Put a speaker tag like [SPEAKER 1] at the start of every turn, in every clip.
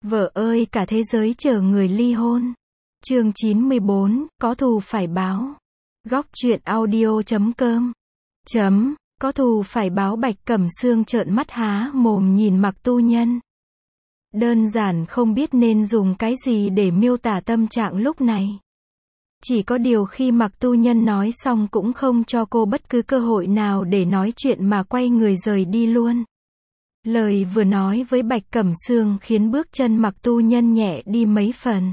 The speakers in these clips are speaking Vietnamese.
[SPEAKER 1] Vợ ơi, cả thế giới chờ người ly hôn. Chương 94, có thù phải báo. Góc truyện audio.com. Có thù phải báo. Bạch Cẩm Sương trợn mắt há mồm nhìn Mạc Tu Nhân. Đơn giản không biết nên dùng cái gì để miêu tả tâm trạng lúc này. Chỉ có điều khi Mạc Tu Nhân nói xong cũng không cho cô bất cứ cơ hội nào để nói chuyện mà quay người rời đi luôn. Lời vừa nói với Bạch Cẩm Sương khiến bước chân Mạc Tu Nhân nhẹ đi mấy phần.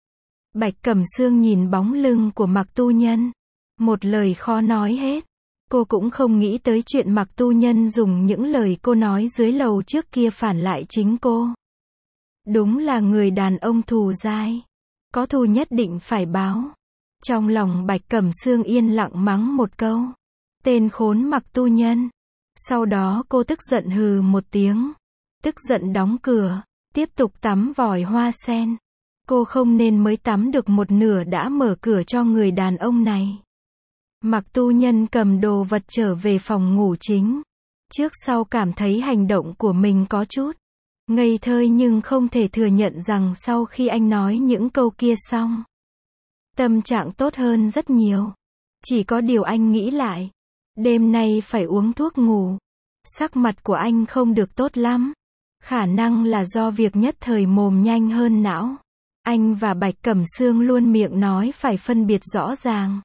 [SPEAKER 1] Bạch Cẩm Sương nhìn bóng lưng của Mạc Tu Nhân. Một lời khó nói hết. Cô cũng không nghĩ tới chuyện Mạc Tu Nhân dùng những lời cô nói dưới lầu trước kia phản lại chính cô. Đúng là người đàn ông thù dai. Có thù nhất định phải báo. Trong lòng Bạch Cẩm Sương yên lặng mắng một câu. Tên khốn Mạc Tu Nhân. Sau đó cô tức giận hừ một tiếng. Tức giận đóng cửa. Tiếp tục tắm vòi hoa sen. Cô không nên mới tắm được một nửa đã mở cửa cho người đàn ông này. Mạc Tu Nhân cầm đồ vật trở về phòng ngủ chính. Trước sau cảm thấy hành động của mình có chút ngây thơ, nhưng không thể thừa nhận rằng sau khi anh nói những câu kia xong, tâm trạng tốt hơn rất nhiều. Chỉ có điều anh nghĩ lại, đêm nay phải uống thuốc ngủ. Sắc mặt của anh không được tốt lắm. Khả năng là do việc nhất thời mồm nhanh hơn não. Anh và Bạch Cẩm Sương luôn miệng nói phải phân biệt rõ ràng.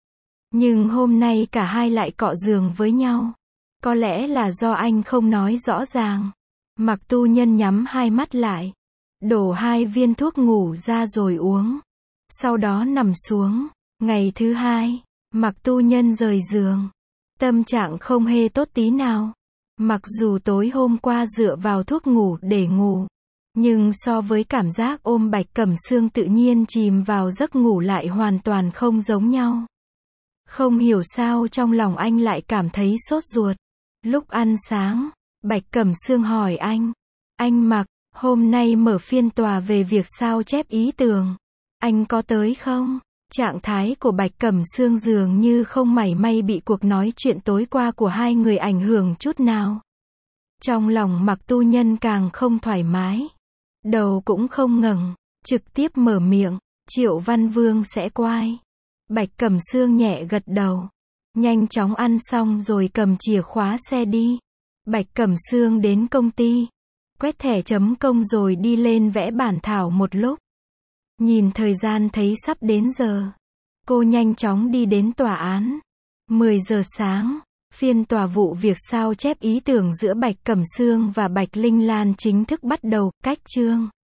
[SPEAKER 1] Nhưng hôm nay cả hai lại cọ giường với nhau. Có lẽ là do anh không nói rõ ràng. Mạc Tu Nhân nhắm hai mắt lại. Đổ 2 viên thuốc ngủ ra rồi uống. Sau đó nằm xuống. Ngày thứ 2, Mạc Tu Nhân rời giường. Tâm trạng không hề tốt tí nào. Mặc dù tối hôm qua dựa vào thuốc ngủ để ngủ, nhưng so với cảm giác ôm Bạch Cẩm Sương tự nhiên chìm vào giấc ngủ lại hoàn toàn không giống nhau. Không hiểu sao trong lòng anh lại cảm thấy sốt ruột. Lúc ăn sáng, Bạch Cẩm Sương hỏi anh Mạc, hôm nay mở phiên tòa về việc sao chép ý tưởng. Anh có tới không? Trạng thái của Bạch Cẩm Sương dường như không mảy may bị cuộc nói chuyện tối qua của hai người ảnh hưởng chút nào. Trong lòng Mạc Tu Nhân càng không thoải mái. Đầu cũng không ngẩng, trực tiếp mở miệng, Triệu Văn Vương sẽ quay. Bạch Cẩm Sương nhẹ gật đầu. Nhanh chóng ăn xong rồi cầm chìa khóa xe đi. Bạch Cẩm Sương đến công ty. Quét thẻ chấm công rồi đi lên vẽ bản thảo một lúc. Nhìn thời gian thấy sắp đến giờ. Cô nhanh chóng đi đến tòa án. 10 giờ sáng, phiên tòa vụ việc sao chép ý tưởng giữa Bạch Cẩm Sương và Bạch Linh Lan chính thức bắt đầu. Cách chương